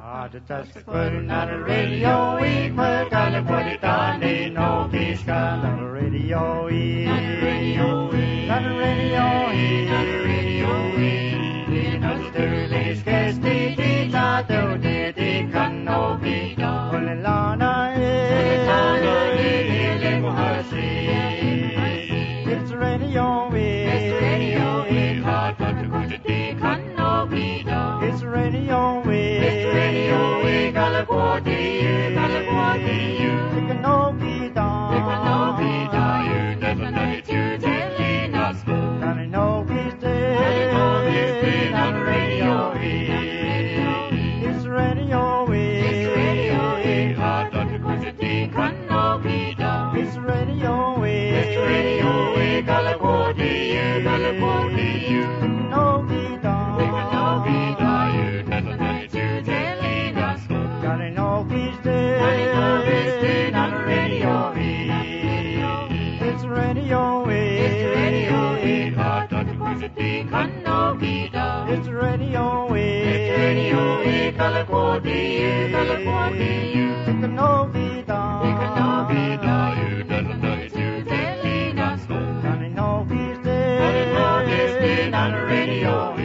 That's putting on the radio, we put on the put it on, they know this gun on the radio, on the radio, on the radio, on the radio, we know the early scares the pizza, the can no be done. Olelana, it's radio, it's radio, hard but the good can no be done. It's radio, it's radio, Galaguati, you can no be done. You can no be done. You never know to telling us. Can I know this day? On the radio, it's radio, it's radio, hard but the good can no be done. It's radio, Galaguati, you can no be done. You can no be done. You never know to telling us. Can I know this day? On the radio, it's radio, it's radio, hard but the good can no be done. It's radio, Galaguati, you can no be done. You can no be done. You never know to telling us. Can I know this day? On the radio.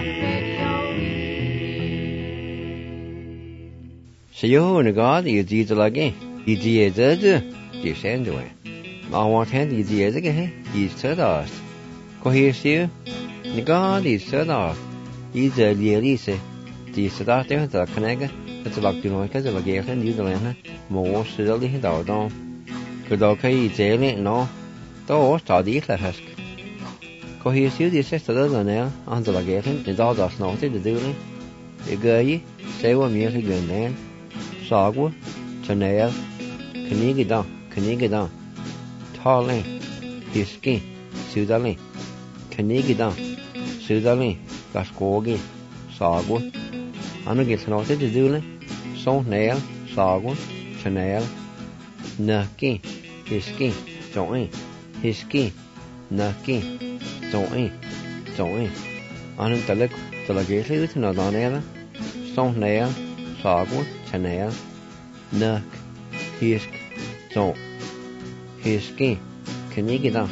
Så jo, når God er dit til lage, i de er det, de sender du. Maar wat hen die er det, die stedast. Ko hier zie, når God er stedast, die de lise, die stedast det der knække, det er lagt noget, kan det lage hen i det må sidde lige der då. Kan du kan I tale nå, der også tager de ikke hask. Ko her zie die sidste der der, andre lage hen, det der snart det det. Det gør I, se hvor mere det gør den. Sagwa, Chanel, Kanigida, Tale, Hiski, Sudali, Kanigida, Sudali, Gaskogi, Sagwa, Anugis noted the Dule, So Nail, Sagwa, Chanel, Naki, Hiski, Joey, Hiski, Naki, Joey, Anutalik, Talagasi, Nadonella, So Nail, Sagwa, Chanel, Nuk, Hisk, Zon, Hiski, Kanigida.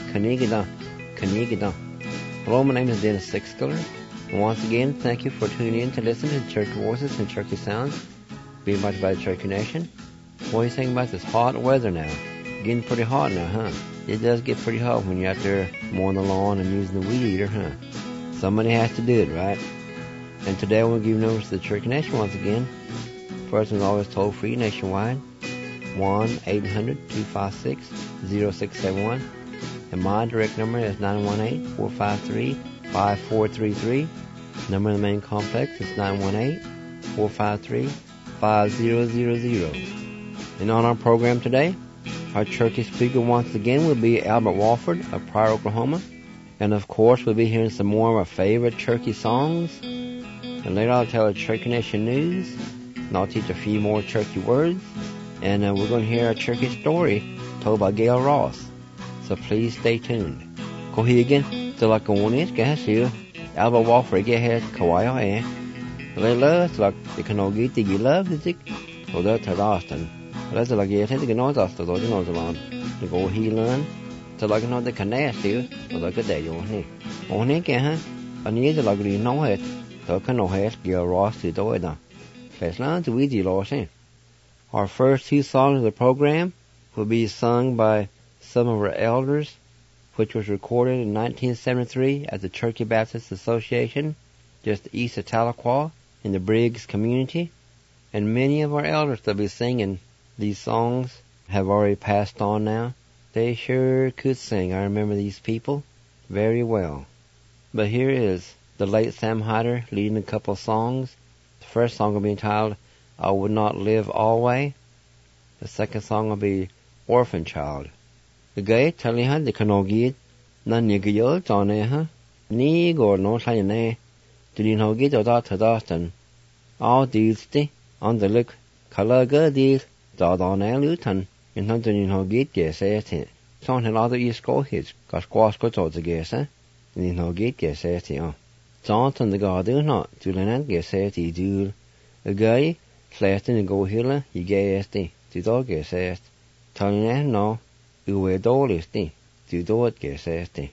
Hello, my name is Dennis Sixkiller, and once again, thank you for tuning in to listen to Church Voices and Cherokee Sounds, being much by the Cherokee Nation. What are you saying about this hot weather now? Getting pretty hot now, huh? It does get pretty hot when you're out there mowing the lawn and using the weed eater, huh? Somebody has to do it, right? And today I want to give notice to the Cherokee Nation once again. First and always toll free nationwide, 1-800-256-0671. And my direct number is 918-453-5433. Number in the main complex is 918-453-5000. And on our program today, our Cherokee speaker once again will be Albert Walford of Pryor, Oklahoma. And of course, we'll be hearing some more of our favorite Cherokee songs. And later I'll tell the Cherokee Nation news. And I'll teach a few more Cherokee words. And we're going to hear a Cherokee story told by Gail Ross. So please stay tuned. Go here again. So like on it, guys, here. Albert Walford, get here, Kawaii, They love, like, they can all get the love, the sick. So that's a Austin. That's like, yeah, I think they know that's the Lord, you know, the land. They go here, learn. So like, you know, they can ask you. So like, a day, you want it. On it, huh? I need to like, you know it. So can no have Gail Ross to do it now. Let's learn to read the Lord. Our first two songs of the program will be sung by some of our elders, which was recorded in 1973 at the Cherokee Baptist Association, just east of Tahlequah, in the Briggs community. And many of our elders that will be singing these songs have already passed on now. They sure could sing. I remember these people very well. But here is the late Sam Hyder leading a couple of songs. The first song will be entitled, I Would Not Live Always. The second song will be Orphan Child. The gay talihan the kanogid, nan nigil toneha, ni or no sayane, didin hogid or Dustin. All these on the look, Kalaga deal, Dodon Luton, in Hunting Hogid guess it. Son had other east go his, got squash go to the guess, in Hogid guess it. Johnson the God do not, to Lenant guess it, do. Gai, Slastin go hilla, ye gay esti, to dog gas est. Telling no, you wear dolisti, to do it gas esti.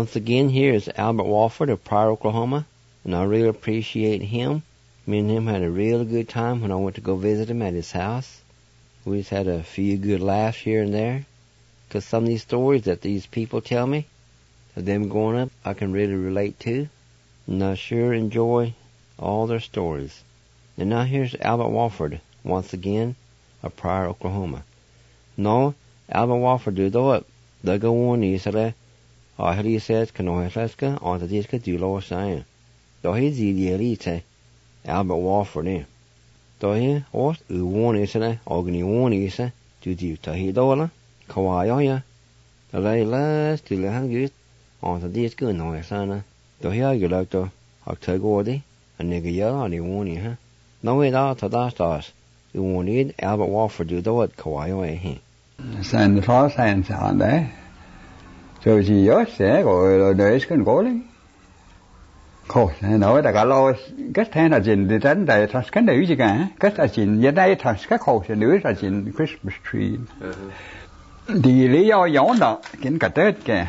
Once again, here is Albert Walford of Pryor, Oklahoma, and I really appreciate him. Me and him had a real good time when I went to go visit him at his house. We just had a few good laughs here and there, because some of these stories that these people tell me of them growing up, I can really relate to, and I sure enjoy all their stories. And now here's Albert Walford, once again, of Pryor, Oklahoma. No, Albert Walford do it. They go on Israel. I heard he says, can I ask you, on the disc do law sign. Though he's the elite, Albert Walford, eh? Though he, or, who won Israel, Ogni won Israel, to do Tahidola, Kawaii, the lay last to the hungry, on the disc good no sana. Though he argued like the Octagordi, a nigga yell, and he won you, huh? No way out to that stars. Who won it, Albert Walford do it, Kawaii, eh? Sen phó sen sàn đấy, rồi gì đó sẽ gọi để cái cố đấy, khổ nói là cả lo cái thế là chuyện thì đến đây thằng cái nữ gì cả, cái là chuyện giờ đây thằng cái khổ thì nữ là chuyện Christmas tree, thì lý do giống đó, kiến cả Tết kìa,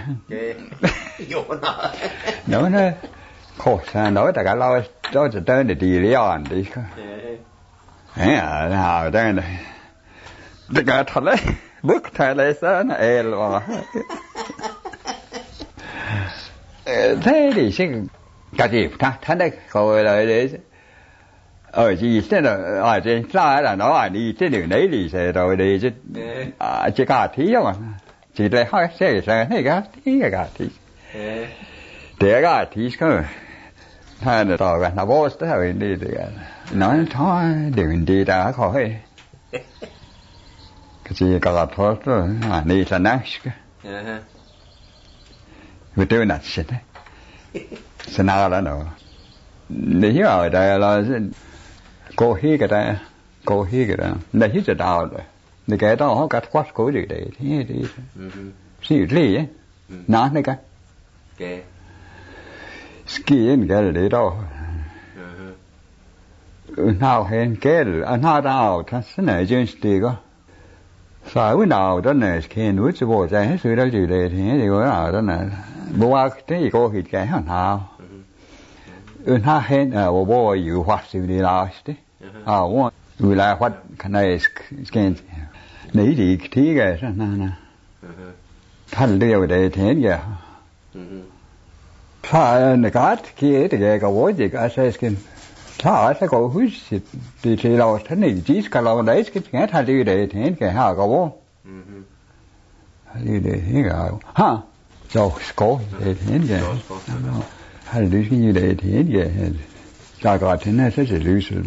nói nó khổ nói là cả lo đó là tới để đi lý do đi, ấy à nào đây này, tất cả thật đấy. Bước thay lại sao nó mà thế thì sẽ cái gì thằng đấy gọi là để ở gì thế là ở trên xa là nó ở đi trên đường đấy thì sẽ rồi đi chứ chỉ cả thí mà chỉ để hỏi xe sang này cả thí để cả thí cơ hay là tao nó vô tới đi thì nói thôi đường đi đã khỏi cái gì cả thôi rồi này là nát cái vì tôi nát chết đấy sao nào là nó nếu ở đây là cô hi cái đó này hết rồi đào rồi này cái đó họ cắt quát cố gì đấy thế thì xí lì ấy nát này cái skiing cái đấy đó nào hẹn cái nào nào thằng này chơi gì cơ phải cái nào đó này khi nuôi cho bố trái hết sự đó gì đấy thế thì cái nào đó là bố qua thế thì cô hít cái nào nào hẹn bố yêu hoạt sự đi là đấy bố người là hoạt cái này skin này thì tí cái đó nè thành điều đấy thế kìa phải này cái kia thì cái bố gì cái sai skin sao sẽ có hút thì lâu thế này chỉ cả lâu đấy cái nghe thay đi để thế cái ha có vô đi để thế cái ha rồi có để thế cái hay đi cái như để thế cái cái thế này sẽ lưu sự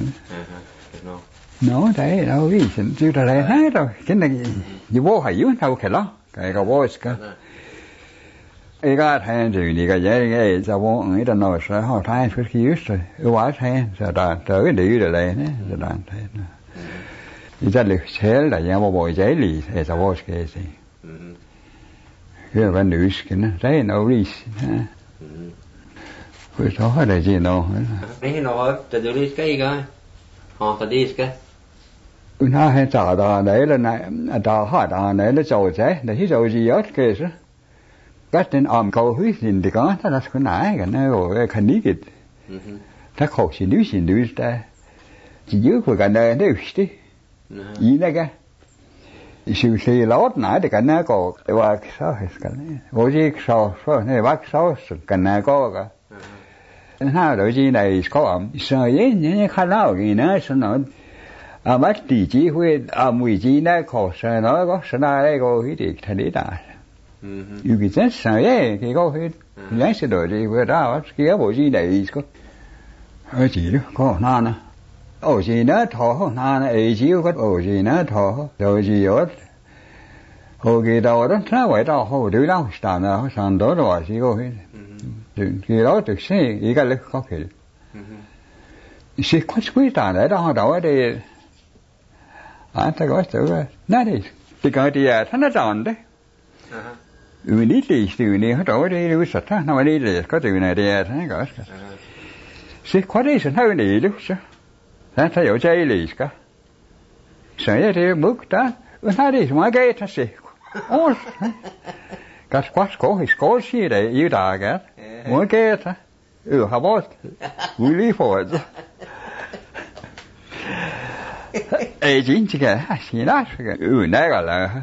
nó đấy đâu biết chưa ra đây hết rồi cái này như vô hay yếu đâu cái đó cái vô cái cái thay thì đi cái cái sao vô người ta nói sao họ thay phải khí rồi quá thay sao ta tới đi rồi đây nè rồi đang thay thì ra được xe là nhà bộ giấy lì thì sao vô cái gì cái là nữ cái nó đấy nó đi cái đó là gì nó mấy nóจะดูดิcái gì họ ta đi cái nó hay trả đó đấy là này trả họ đó đấy là giàu thế để giàu gì hết cái gì cái tên cầu hủy thì có它那是个哪个那个看你的它好些流行流的只有个那那的伊那个是老哪的个那个话少还是个呢我这少那话少是个那个他都是来搞所以你看到个呢是那mất tỷ chỉ huy mùi chỉ này khó sợ nó có sợ này có cái gì thành đấy ta you can just say cái có cái nhảy xe đổ đi vừa ra kia bộ gì này có ở chỉ đó có na nè ở gì nữa thọ na nè chỉ có ở gì nữa thọ rồi gì ở hồi kỳ đầu đó nó vậy đó hồi đứa đâu sàn đó rồi chỉ có cái đó được xe ý cái lực có cái sẽ có quý ta đấy đó đâu đây ta có chỗ nãy đi thì cái thì nó tròn đấy đi thì từ này hết rồi đi lưu sạch á nó đi thì có từ này thì thế cả sẽ có đi sẽ hơi đi lúc sao thế thấy ở chơi lì cả sẽ thì bước đó nó đi ngoài cái ta sẽ Gas quasco, his score she day, you dog, one get, how about we leave for it? A ginger, she not, never,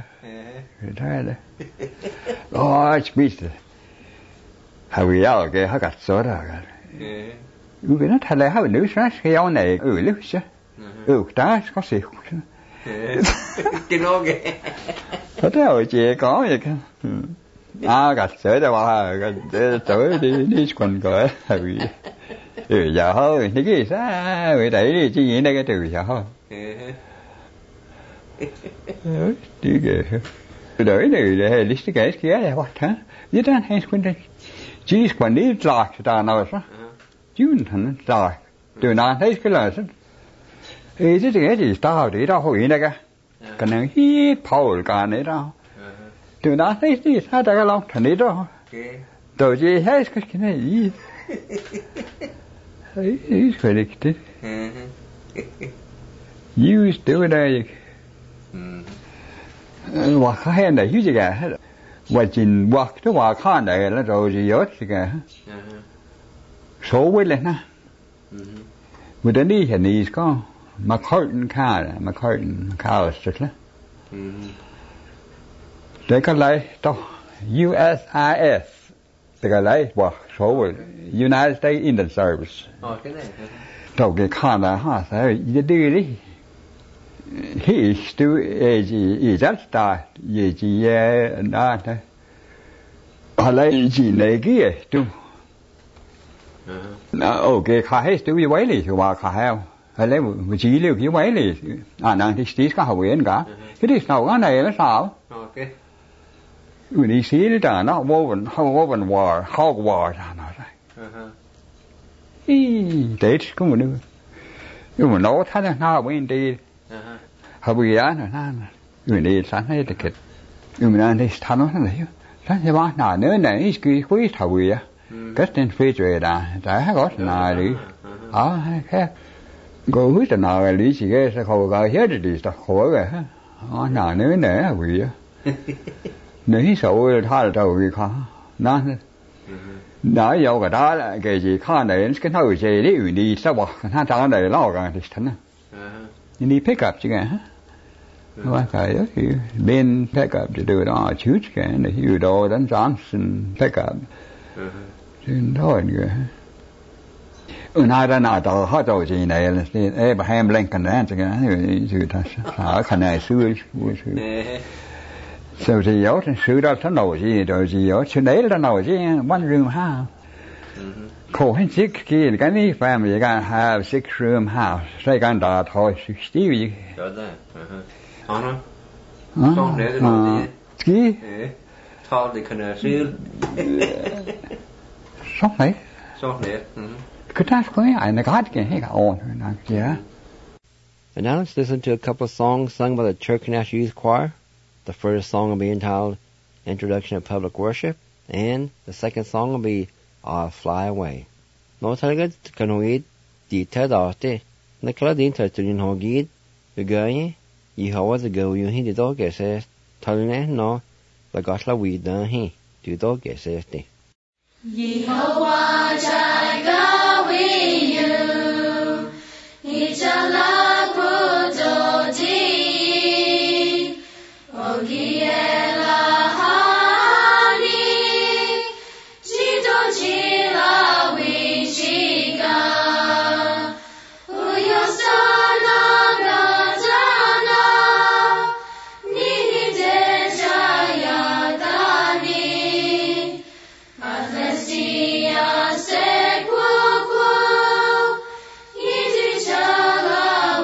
oh, it's beast. How we all get, I got soda. You cannot have a new trash here on a Lucia. Oh, that's có gì không? Cái nó ghê. Thế rồi chị có vậy không? Gạch sữa đâu mà, gạch sữa đi quần cỡ. Giờ thôi, cái gì sao? Người đẩy đi, chỉ nghĩ đây cái từ giờ thôi. Đi kìa. Đợi này để lý cái kia là what hả? Vậy đó hay quên đây. Chỉ quần đi lạc ta nào sao? Chứ thằng lạc. Từ nào thấy cái lời sao? Thế cái gì tao để tao hỏi này cả. Cái này hít phổi cả này đó. Từ nào thấy gì sao ta cái lòng thằng này đó. Rồi gì hết cái này gì. Ấy phải được thế. Use từ đây. Và cái này như gì cả. Và chính và cái và cái này là rồi gì hết cả. Số với lên ha. Vừa đến đi hiện nay có McCartan Callister. Để cái này to USIS. Để cái này và số với United States Indian Service. Cái này. Đâu cái khả năng ha sao đi đi. He stu gì rất ta gì đó thế. Họ lấy gì này kia tu. Ok khá hết tu như vậy thì và khá heo. Họ lấy một chỉ liệu như vậy thì nàng thì tí có học viên cả. Cái đi nào cái này nó sao? Ok. Người đi xí đó nó woven war, hog war nó rồi. Thế cũng một đứa. Nhưng mà nó thấy nó bên đi. Họ bị án rồi nó. Người đi sáng hết được. Người mình đi thằng nó này. Sáng thế ba nào nữa này cái quý thầu bị á. Kết nên phi truyền đã. Đã có nào đi. Hay khác. Cô hứa cho nào lý gì cái sẽ khổ cái hết đi sao khổ rồi ha. Nào nữa nè bị á. Nếu sầu tha là đâu bị khó. Nó đã vô cái đó là cái gì khó này cái thôi gì đi đi sao bỏ nó trả này lo cái thì thằng you need pickup chứ cả. Và cái thì bên pickup to do it all shoot cái này you do then Johnson pickup. Nên thôi nữa. Nay ra nào tao hết rồi gì này là Abraham Lincoln đó chứ cái sự ta ở khả năng xưa. So thì yếu thì sự đó nó nổi gì rồi gì yếu chứ đấy là nổi gì one room house. Khổ hết six kia cái này family can have six room house. Sai can đã thôi still gì. Đó rồi. Không để nó gì. Thôi thì cần là xưa. Sốc đấy. Sốc đấy. Cái đó có ai nó có cái hay cả ổn rồi yeah. And now let's listen to a couple of songs sung by the Church National Youth Choir. The first song will be entitled Introduction to Public Worship, and the second song will be I'll Fly Away. Nó thấy cái cần hỏi gì thế đó thế, nó cái là đến thời tụi họ ghi cái gì, gì họ was ago you hindi đó cái sẽ thay nè nó là gọi là vì đó hi, tụi đó cái sẽ thế. Yehovah Jireh with you, Ichala Kudodi, Ogiela Hani, Chido Chila Wichika, Uyosana Gazana, Nihide Jayadani, Atlesia Sekuku, Yidichala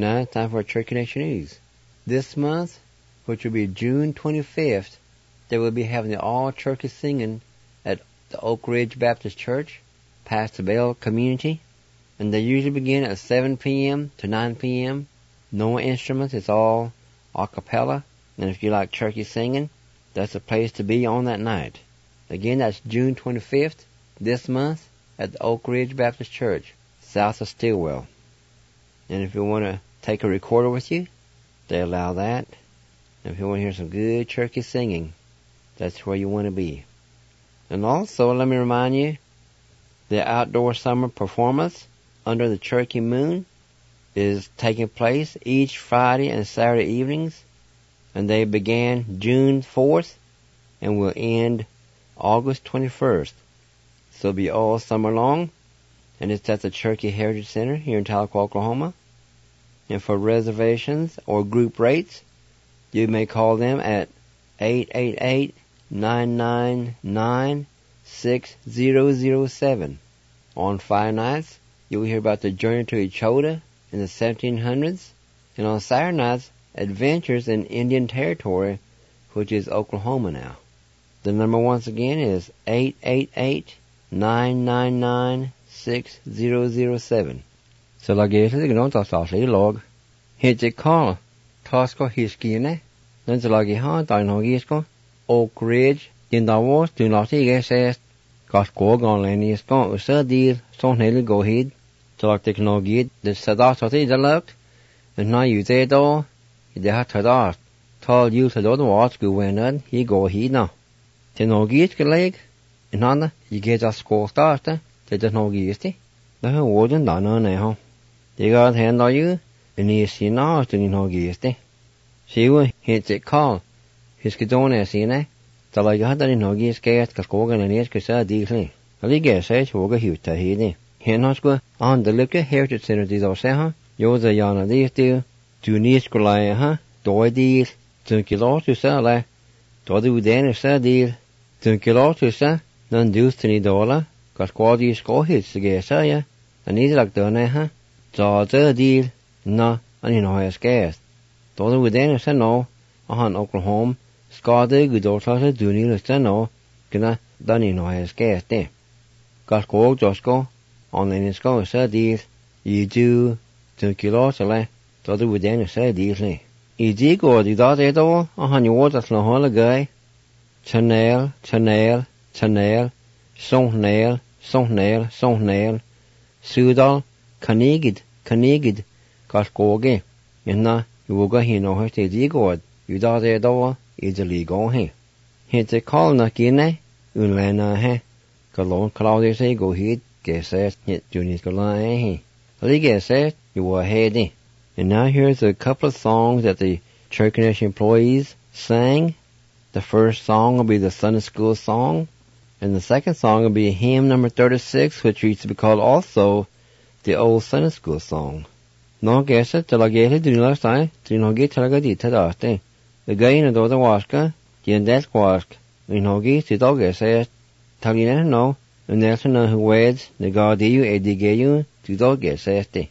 Now it's time for our Church Connection News. This month, which will be June 25th, they will be having the all-turkey singing at the Oak Ridge Baptist Church, Pastor Bell Community, and they usually begin at 7 p.m. to 9 p.m. No instruments, it's all a cappella, and if you like turkey singing, that's the place to be on that night. Again, that's June 25th, this month, at the Oak Ridge Baptist Church, south of Stillwell. And if you want to take a recorder with you, they allow that. And if you want to hear some good turkey singing, that's where you want to be. And also, let me remind you, the outdoor summer performance under the Turkey Moon is taking place each Friday and Saturday evenings. And they began June 4th and will end August 21st. So it'll be all summer long. And it's at the Cherokee Heritage Center here in Tahlequah, Oklahoma. And for reservations or group rates, you may call them at 888-999-6007. On Friday nights, you'll hear about the journey to Echota in the 1700s. And on Saturday nights, adventures in Indian Territory, which is Oklahoma now. The number once again is 888-999-6007. So la gete det gnånt av statlig lag. Hit it call. Tasko hiskine. Then the lagi ha dinogisko. Oak Ridge. In the wars do not says. Got go on lenny is gone. Usa deal. So nearly go heed. So like the knogid. The sadasati the looked. And now you say do. They had to that. Told you to do the watch go when on. He go heed now. The knogid ke leg. And on you get a score starter. The knogisti. The wooden done on now. They got hand on you, and you see now to know giste. She will hit it call. His kidone sine. The like had in no gis gas, Kaskogan and Eskasa deeply. A league says, Woga Huta Hidi. Hennosqua on the Lucca Heritage Center dis Oseha, Yosa Yana these deal, Junis Goliaha, Doi deal, Tunkilo to Sala, Dodu Danish deal, Tunkilo to Sa, none deuce to $2, Kasquadi score hits to get Saya, and these like Doneha. So the deal, no, and you know it's gas. Those within us no, on Oklahoma, Scotty, good old sauce, do need us no, gonna, done you know it's gas there. Got go, just go, on the Nisco, so deal, you do, 2 kilos, those within us deal. Easy go, the dot it all, on your water, no hole guy. Chanel, Chanel, Chanel, Song nail, Sudal, Kanigid, Kaskoge, and na, you will go here no her to God, you da there door, easily go here. Hit a call na kine, unlana he, Galon Claudia say go hit, get says, hit Junis Galan he. Liga says, you were heady. And now here's a couple of songs that the Church Connection employees sang. The first song will be the Sunday School song, and the second song will be hymn number 36, which used to be called also the old Sunday School song. No guess it, till I get it, do last time, till no get till I got it, the guy in the door the waska, the end desk wask, and no get it, all guess it, tell you never know, and there's no who weds, the God you, Eddie gay you, to dog guess it.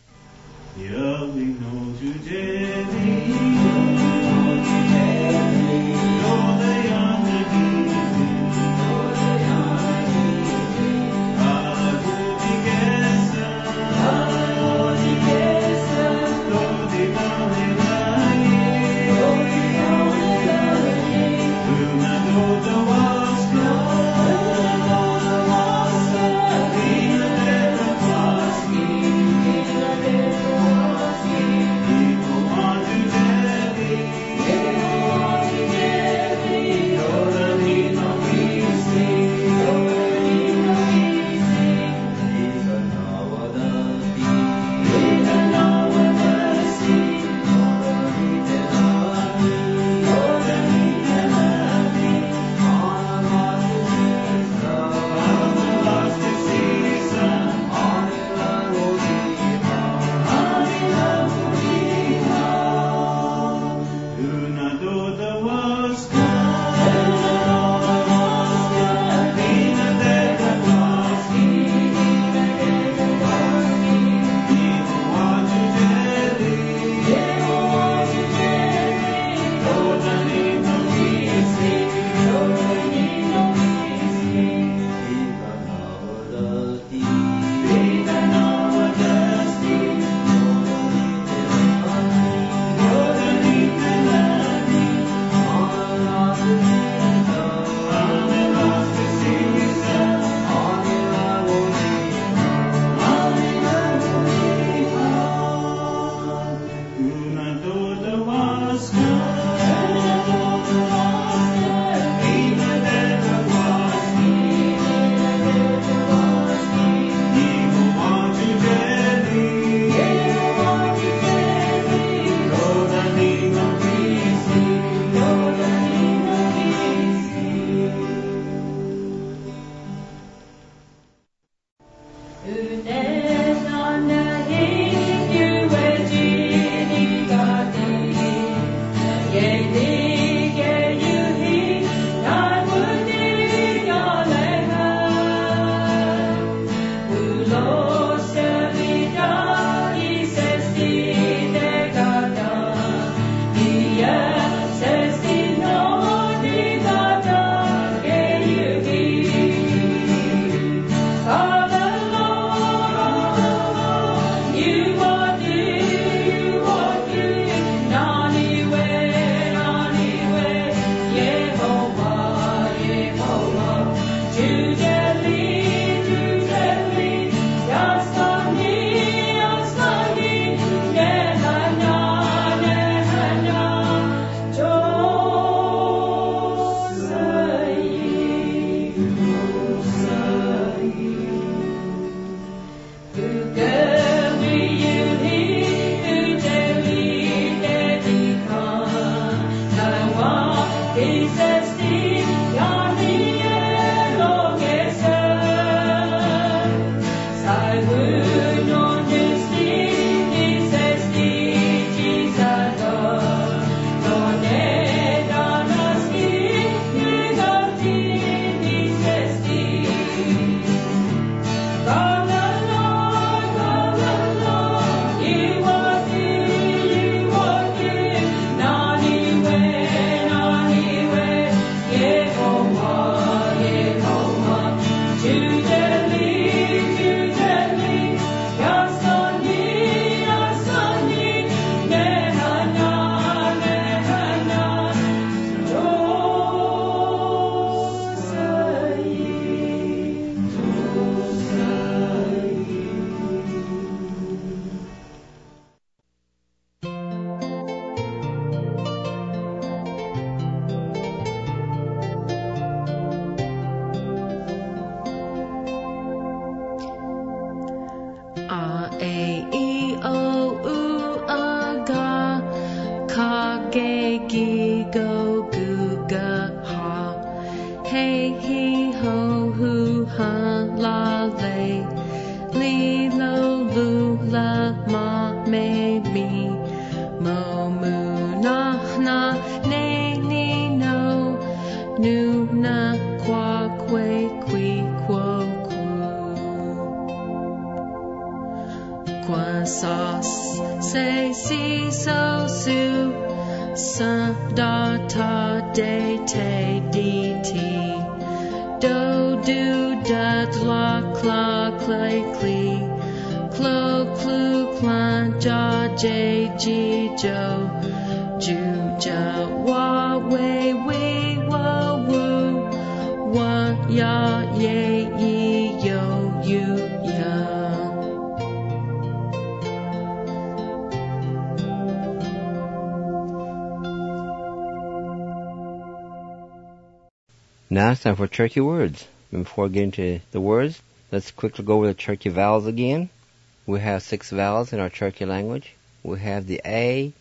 Now it's time for Cherokee words. Before we get into the words, let's quickly go over the Cherokee vowels again. We have 6 vowels in our Cherokee language. We have the A,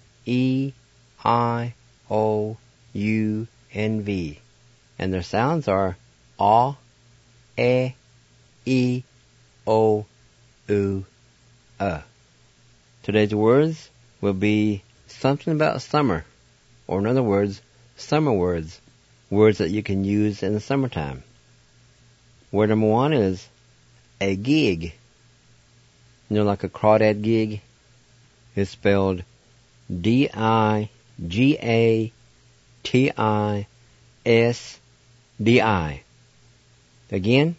E, I, O, U, and V. And their sounds are A, E, O, U, Today's words will be something about summer, or in other words, summer words. Words that you can use in the summertime. Word number 1 is a gig. You know, like a crawdad gig? It's spelled D-I-G-A-T-I-S-D-I. Again,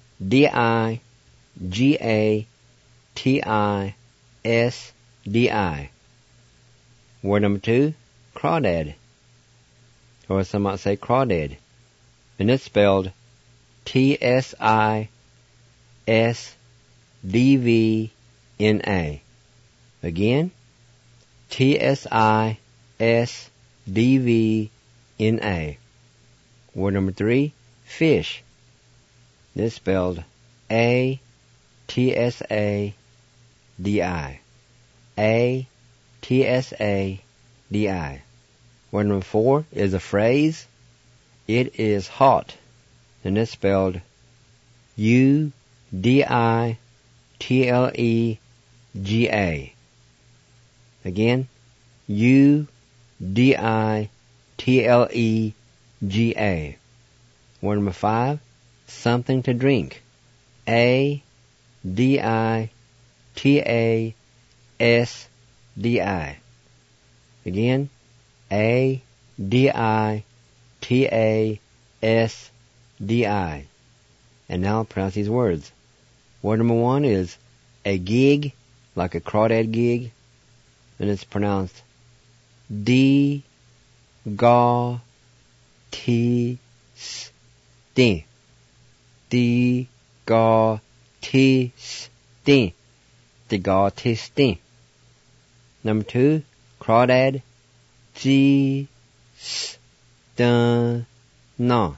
D-I-G-A-T-I-S-D-I. Word number 2, crawdad. Or some might say crawdad. And it's spelled T-S-I-S-D-V-N-A. Again, T-S-I-S-D-V-N-A. Word number 3, fish. It's spelled A-T-S-A-D-I. A-T-S-A-D-I. Word number 4 is a phrase. It is hot. And it's spelled U-H-O-T. U-D-I-T-L-E-G-A. Again, U-D-I-T-L-E-G-A. Word number 5, something to drink. A-D-I-T-A-S-D-I. Again, A-D-I-T-A-S-D-I. And now pronounce these words. Word number 1 is a gig, like a crawdad gig, and it's pronounced D-Ga-T-S-T. D-Ga-T-S-T. D-Ga-T-S-T. Number 2, crawdad, G-S-T-N-A.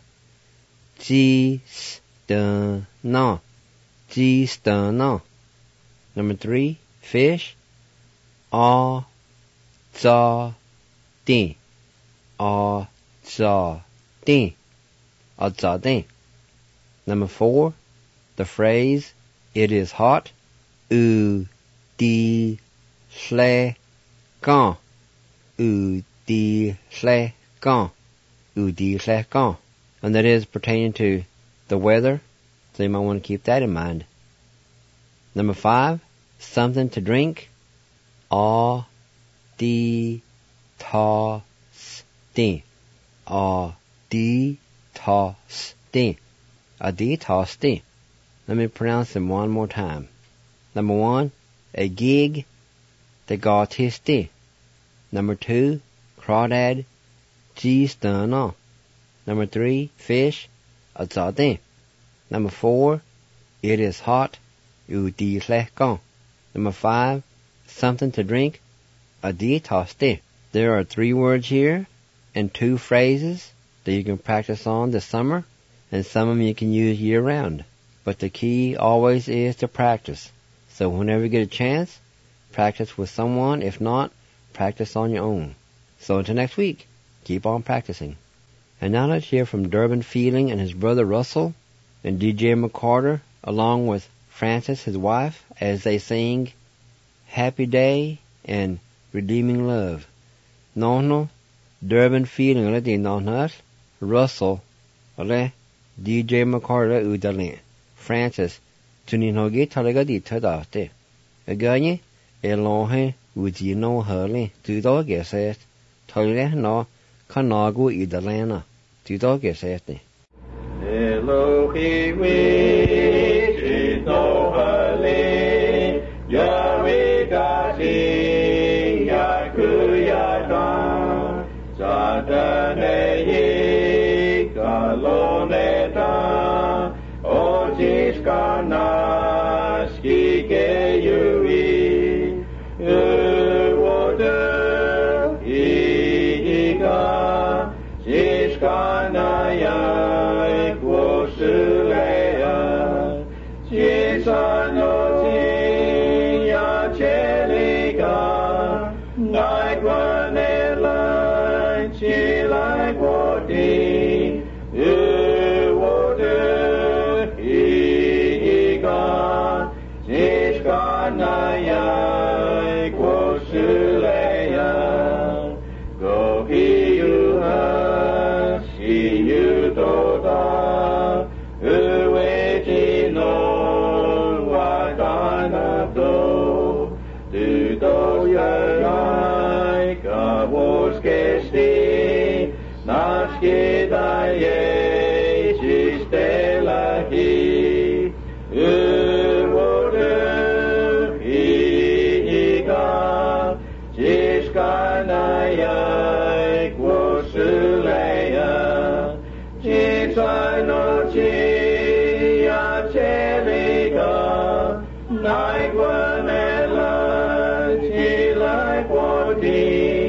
G-S-T-N-A. G-S-T-N-A. Number 3, fish, A-Z-D. A-Z-D. A-Z-D. Number 4, the phrase, it is hot, U-D-S-L-E-G-A. U-D-S-L-E-G-A. U-D-S-L-E-G-A. And that is pertaining to the weather, so you might want to keep that in mind. Number 5, something to drink, A-D-T-O-S-D. A-D-T-O-S-D. A-D-T-O-S-D. Let me pronounce them one more time. Number 1, a gig, D-Ga-T-S-D. Number 2, crawdad, G-S-T-N-A. Number 3, fish, A-Z-D. Number 4, it is hot, U-D-S-L-E-G-A. Number 5, something to drink, A-D-T-O-S-D. There are 3 words here and 2 phrases that you can practice on this summer, and some of them you can use year-round. But the key always is to practice. So whenever you get a chance, practice with someone. If not, practice on your own. So until next week, keep on practicing. And now let's hear from Durbin Feeling and his brother Russell and DJ McCarter, along with Frances, his wife, as they sing Happy Day and Redeeming Love. Nono, Durbin Feeling ole di nonas, Russell ole DJ McCarter udale. Frances, tunin hogi talaga di tadate. Aganye, elohe udino hurli, tudo geset, tole no kanagu idalena, tudo gesete. Elohi we no hurli, Yahweh gasi, Yakuyata, Zadane, Galoneta, Ojiskana, Skike Yui, Water, Iga, Jiskanaya, Kwosulea, Jisanoti, Yacheliga, Naigwanela, Chilakwoti, Water, Iga, Jiskanaya, Kwosulea, Go Hiyuha, Shiyutoda, Uwejino, Wadanado, Dudoyai, Kawoskesti, Naskidaye, Chistelahi, Uwodu, Higa, Jiskanaya, Kwosuleya, Jisanochi, Yacheliga, Naigwanela, Chilakwoti,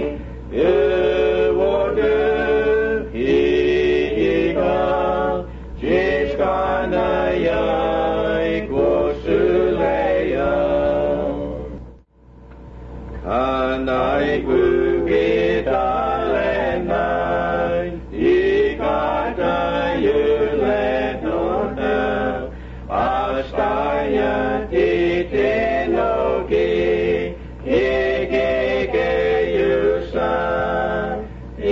Uwodu, Higa, Jiskanaya, Kwosuleya. Kanai Gugidalenai, Ikata Yuletona, Staya Tite Loki, Ege Yusa,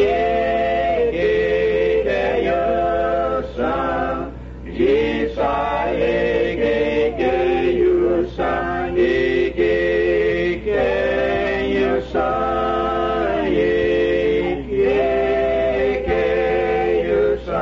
Ege Yusa, Jisa Ege Yusa, Ege Yusa, Ege Yusa,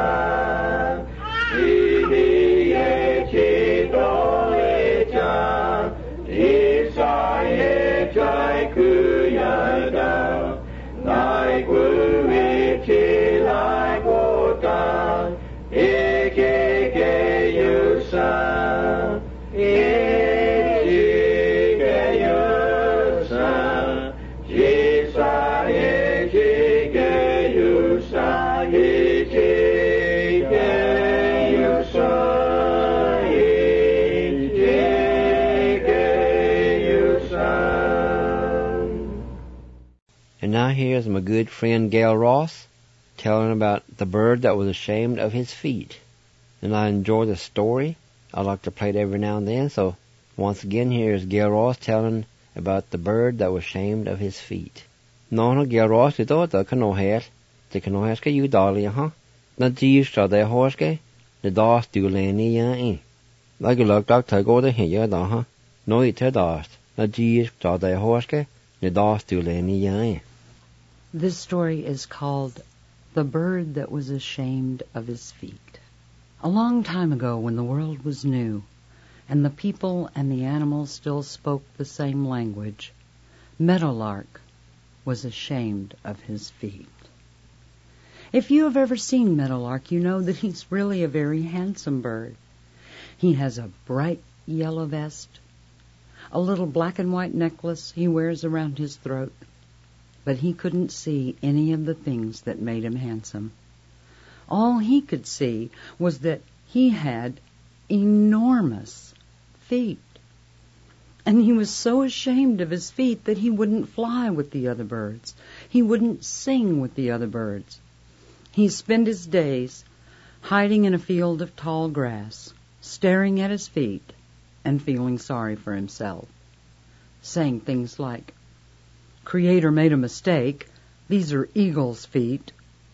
And now here's my good friend Gail Ross telling about the bird that was ashamed of his feet. And I enjoy the story. I like to play it every now and then. So once again, here's Gail Ross telling about the bird that was ashamed of his feet. No, Gail Ross, ito ito kanohet. Te kanohet ka yu dali ha. Na jish sa de horske. The das du leni ya in. Like a look duck to go to here da ha. No ite das. Na jish sa de horske. The das du leni ya in. This story is called The Bird That Was Ashamed of His Feet. A long time ago, when the world was new, and the people and the animals still spoke the same language, Meadowlark was ashamed of his feet. If you have ever seen Meadowlark, you know that he's really a very handsome bird. He has a bright yellow vest, a little black and white necklace he wears around his throat, but he couldn't see any of the things that made him handsome. All he could see was that he had enormous feet. And he was so ashamed of his feet that he wouldn't fly with the other birds. He wouldn't sing with the other birds. He spent his days hiding in a field of tall grass, staring at his feet and feeling sorry for himself, saying things like, "Creator made a mistake. These are eagle's feet."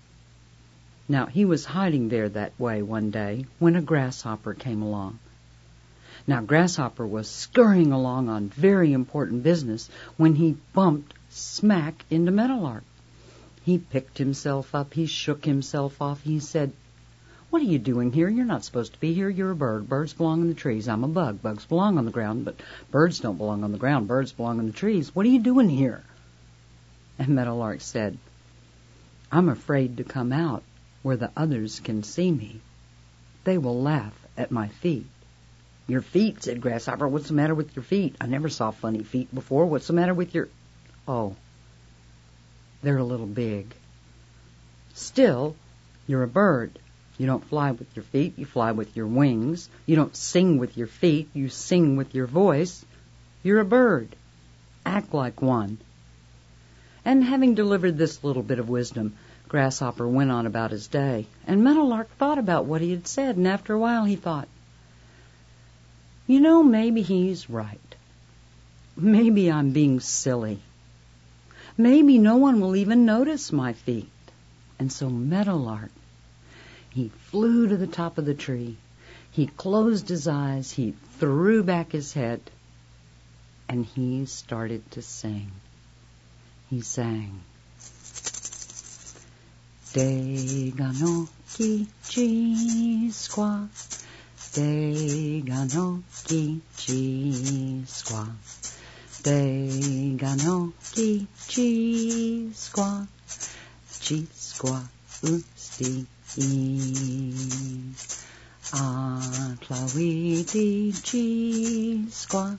Now, he was hiding there that way one day when a grasshopper came along. Now, Grasshopper was scurrying along on very important business when he bumped smack into Meadowlark. He picked himself up. He shook himself off. He said, "What are you doing here? You're not supposed to be here. You're a bird. Birds belong in the trees. I'm a bug. Bugs belong on the ground, but birds don't belong on the ground. Birds belong in the trees. What are you doing here?" And Meadowlark said, "I'm afraid to come out where the others can see me. They will laugh at my feet." "Your feet," said Grasshopper. "What's the matter with your feet? I never saw funny feet before. What's the matter with your—" "Oh, they're a little big." "Still, you're a bird. You don't fly with your feet. You fly with your wings. You don't sing with your feet. You sing with your voice. You're a bird. Act like one." And having delivered this little bit of wisdom, Grasshopper went on about his day. And Meadowlark thought about what he had said, and after a while he thought, "You know, maybe he's right. Maybe I'm being silly. Maybe no one will even notice my feet." And so Meadowlark, he flew to the top of the tree. He closed his eyes. He threw back his head. And he started to sing. He sang, "Dega ki chi squaw, Dega ki chi squaw, Dega ki chi squaw, chi squaw usti e. Atlawidi chi squaw,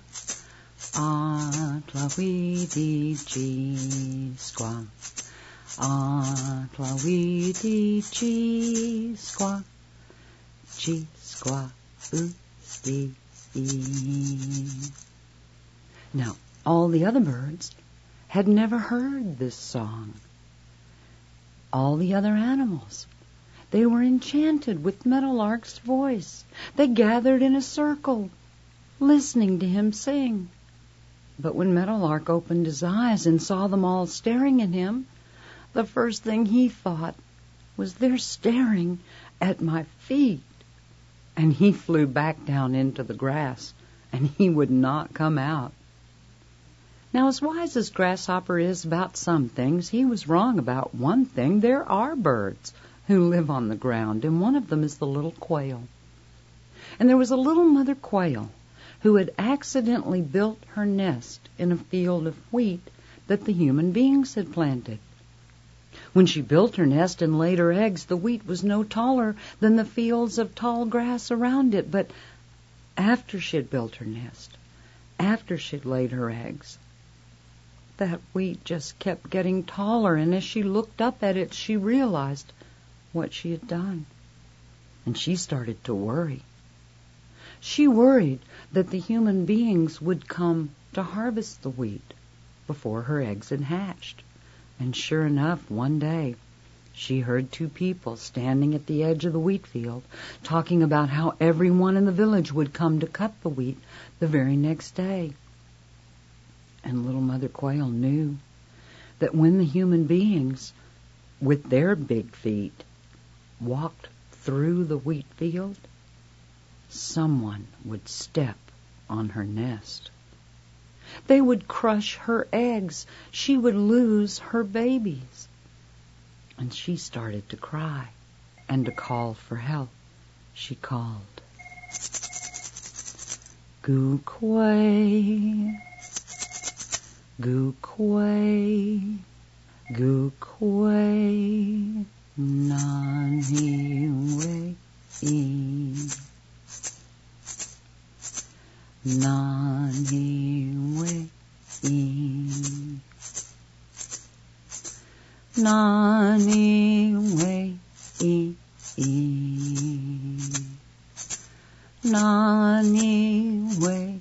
Atlawidi chi squaw, Atlawidi chi squaw, chi squaw usti e. Now, all the other birds had never heard this song. All the other animals, they were enchanted with Meadowlark's voice. They gathered in a circle listening to him sing. But when Meadowlark opened his eyes and saw them all staring at him, the first thing he thought was, they're staring at my feet. And he flew back down into the grass, and he would not come out. Now, as wise as Grasshopper is about some things, he was wrong about one thing. There are birds who live on the ground, and one of them is the little quail. And there was a little mother quail who had accidentally built her nest in a field of wheat that the human beings had planted. When she built her nest and laid her eggs, the wheat was no taller than the fields of tall grass around it. But after she had built her nest, after she had laid her eggs, that wheat just kept getting taller, and as she looked up at it, she realized what she had done. And she started to worry. She worried that the human beings would come to harvest the wheat before her eggs had hatched. And sure enough, one day, she heard two people standing at the edge of the wheat field talking about how everyone in the village would come to cut the wheat the very next day. And little Mother Quail knew that when the human beings, with their big feet, walked through the wheat field, someone would step on her nest. They would crush her eggs. She would lose her babies. And she started to cry and to call for help. She called, "Goo quay, goo quay, goo quay, nani way, nani way, nani way, nani way.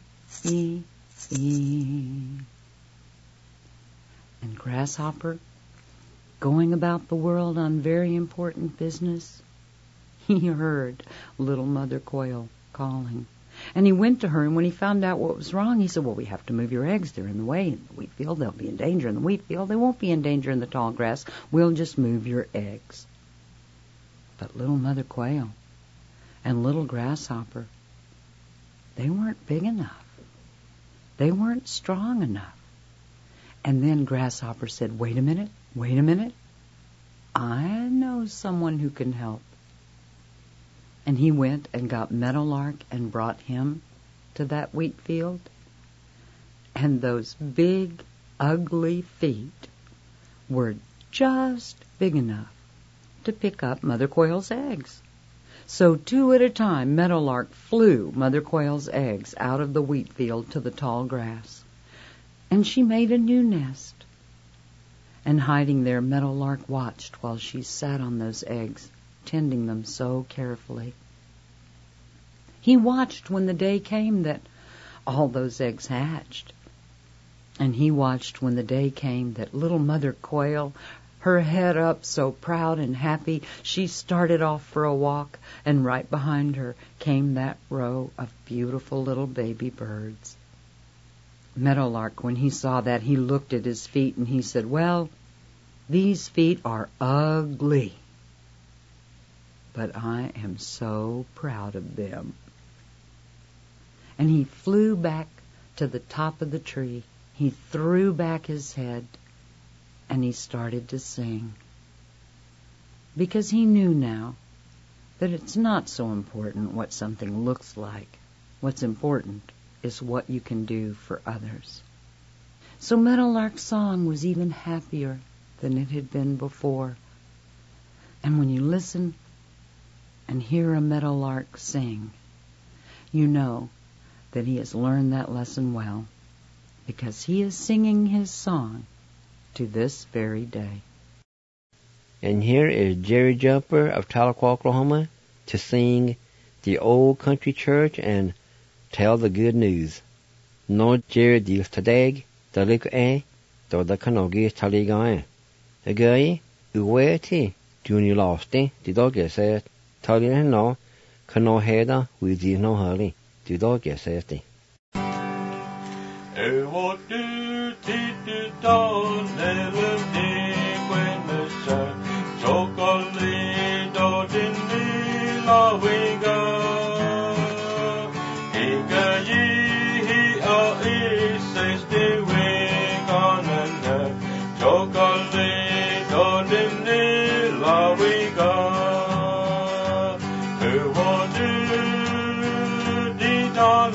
And Grasshopper, going about the world on very important business, he heard little Mother Quail calling. And he went to her, and when he found out what was wrong, he said, "Well, we have to move your eggs. They're in the way in the wheat field. They'll be in danger in the wheat field. They won't be in danger in the tall grass. We'll just move your eggs." But little Mother Quail and little Grasshopper, they weren't big enough. They weren't strong enough. And then Grasshopper said, wait a minute. I know someone who can help." And he went and got Meadowlark and brought him to that wheat field. And those big, ugly feet were just big enough to pick up Mother Quail's eggs. So 2 at a time, Meadowlark flew Mother Quail's eggs out of the wheat field to the tall grass. And she made a new nest. And hiding there, Meadowlark watched while she sat on those eggs, tending them so carefully. He watched when the day came that all those eggs hatched. And he watched when the day came that little Mother Quail, her head up so proud and happy, she started off for a walk, and right behind her came that row of beautiful little baby birds. Meadowlark, when he saw that, he looked at his feet and he said, "Well, these feet are ugly, but I am so proud of them." And he flew back to the top of the tree. He threw back his head and he started to sing. Because he knew now that it's not so important what something looks like. What's important is what you can do for others. So Meadowlark's song was even happier than it had been before. And when you listen and hear a meadowlark sing, you know that he has learned that lesson well, because he is singing his song to this very day. And here is Jerry Jumper of Tahlequah, Oklahoma, to sing The Old Country Church and Tell the Good News. No Jerry Dils Tadag, Dalik Do the Kanogis Taligae. The guy, Uweti, Juni Losti, the dog said, Talian no, Kano Heda, with the no hurry, the dog said. What do to dawn never dig when the sun chocolate dot in the lawiga Ega ye is says the way on and chocolate dot in the lawiga What do the dawn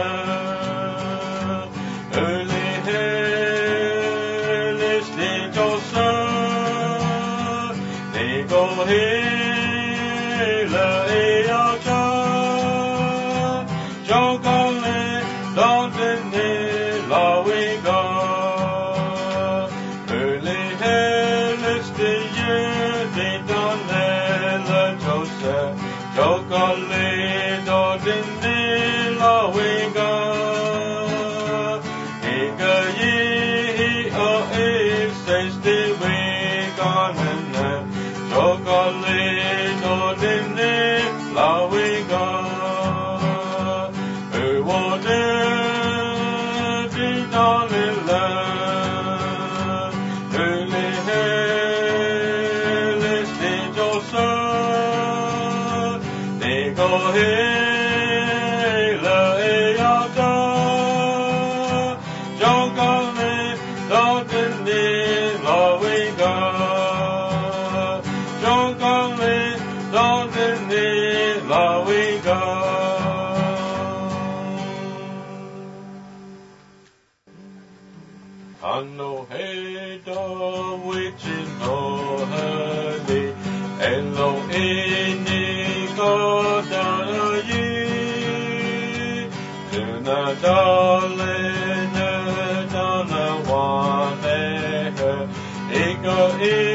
Anno heda which is no hurry, and lo inni goda ye, tuna dalena dana wane her, ego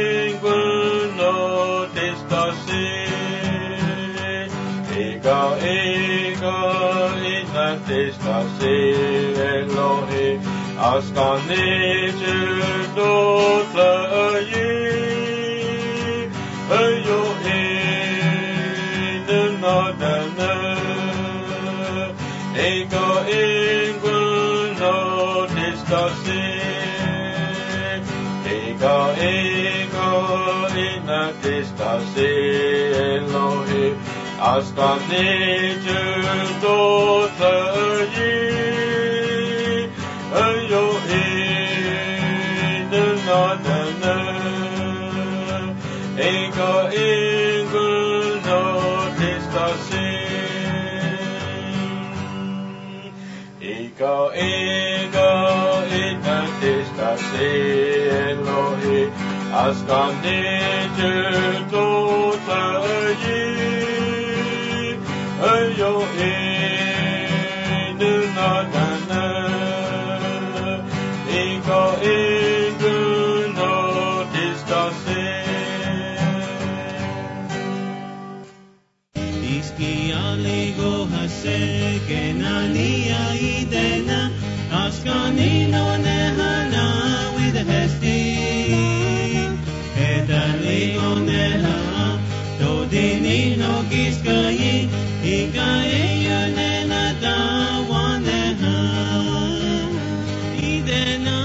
inguno distasi, ego ina distasi, Elohi. Askani dotla ye, ayo nadana, ego inguno distasi, ego ina distasi, Elohi. Askani dotla ye. Ayo nadana, ego inguno distasi, ego ina distasi, Elohi. Askani dotla ye, ayo nadana. Ego inguno distasi. Iski aligo hase kenania idena askani no nehana with hesti edaligo neha dodini no giskayi ikaye yunena dawaneha idena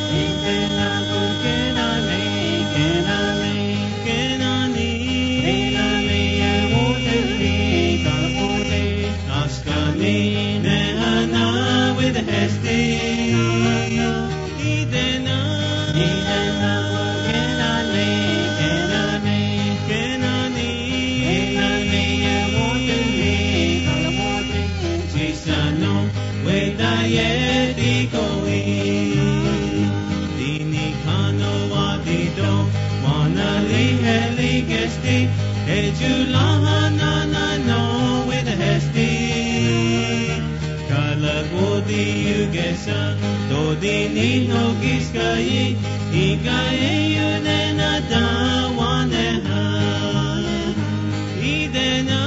Dodini no giskayi, ikaye yunena dawaneha. Idena,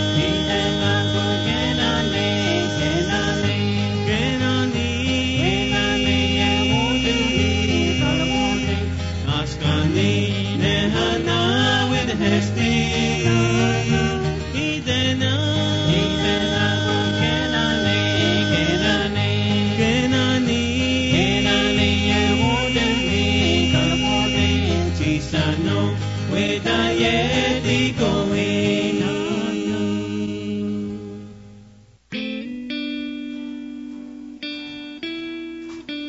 kenani, askani nehana with hesti. Idena, kenani,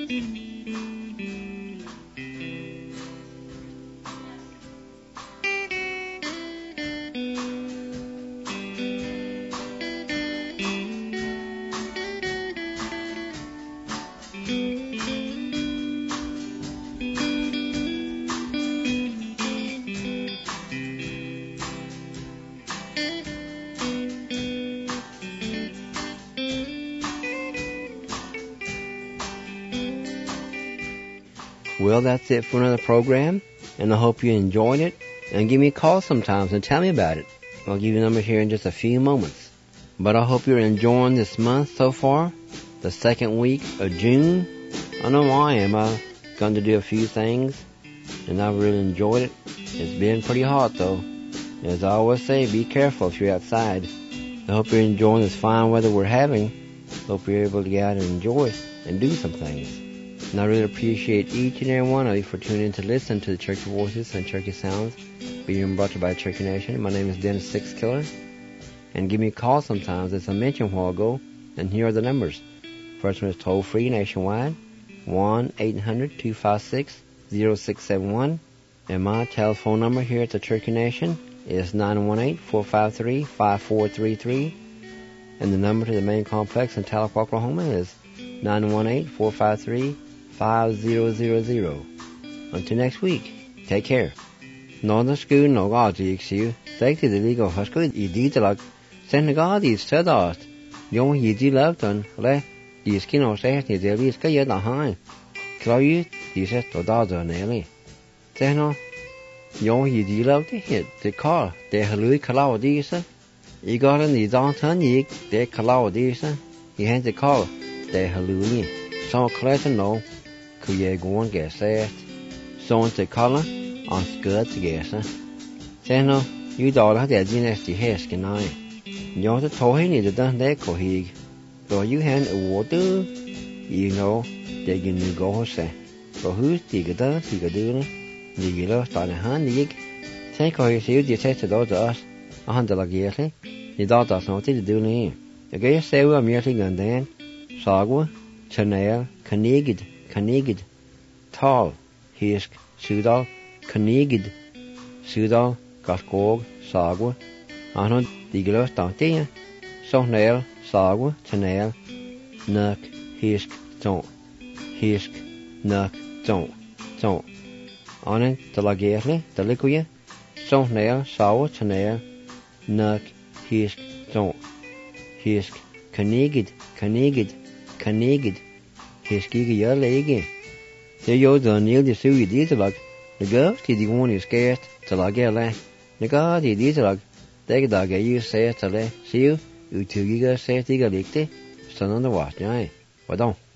Well, that's it for another program, and I hope you enjoyed it. And give me a call sometimes and tell me about it. I'll give you a number here in just a few moments. But I hope you're enjoying this month so far, the second week of June. I know I am. I've gone to do a few things, and I've really enjoyed it. It's been pretty hot, though. As I always say, be careful if you're outside. I hope you're enjoying this fine weather we're having. Hope you're able to get out and enjoy it and do some things. And I really appreciate each and every one of you for tuning in to listen to the Cherokee Voices and Cherokee Sounds being brought to you by Cherokee Nation. My name is Dennis Sixkiller. And give me a call sometimes, as I mentioned a while ago. And here are the numbers. First one is toll-free nationwide, 1-800-256-0671. And my telephone number here at the Cherokee Nation is 918-453-5433. And the number to the main complex in Tahlequah, Oklahoma is 918-453-5000. Until next week, take care. Northern School no Gaudi Xu, take to the legal Husker, Iditalak, send the Gaudi Sedast, Young Yidi Lefton, Le, the skin or say, the Delis Kaya behind. Chloe, he says to Dada Nelly. Then, Young Yidi love to hit the car, the Halui Kalawdisa. He got in the downtown yig, the Kalawdisa. He had the car, the Halui. So Clayton no. Kuye going get set. So the color on skirt together. Then you don't have the dynasty hask and I. You're the toy need to done that cohig. Though you hand a water, you know, they can you go say. But who's the good, the good, the yellow starting hand yig. Take all you see, you tested all to us. 100 yearly. You don't have nothing to do in. The gay say we're merely and then. Sagwa, Chanel, Canigid, Tall, Hisk, Sudal, Canigid, Sudal, Gaskog, Sagwa, Anod, Diglos, Dantia, Sonel, Sagwa, Chanel, Nuck, Hisk, Don't, Hisk, Nuck, Don't. Anen, the Lagerli, the Liquia, Sonel, Sagwa, Chanel, Nuck, Hisk, Don't, Hisk, Canigid, Hiskige Yalegi. There you the Neil the Sui Dieselug. The girl, the one is scared to Lagella. The god, the Dieselug. They dog you say to le. See you, you two giga say Tigalicte. Stand on the watch, aye. Well done.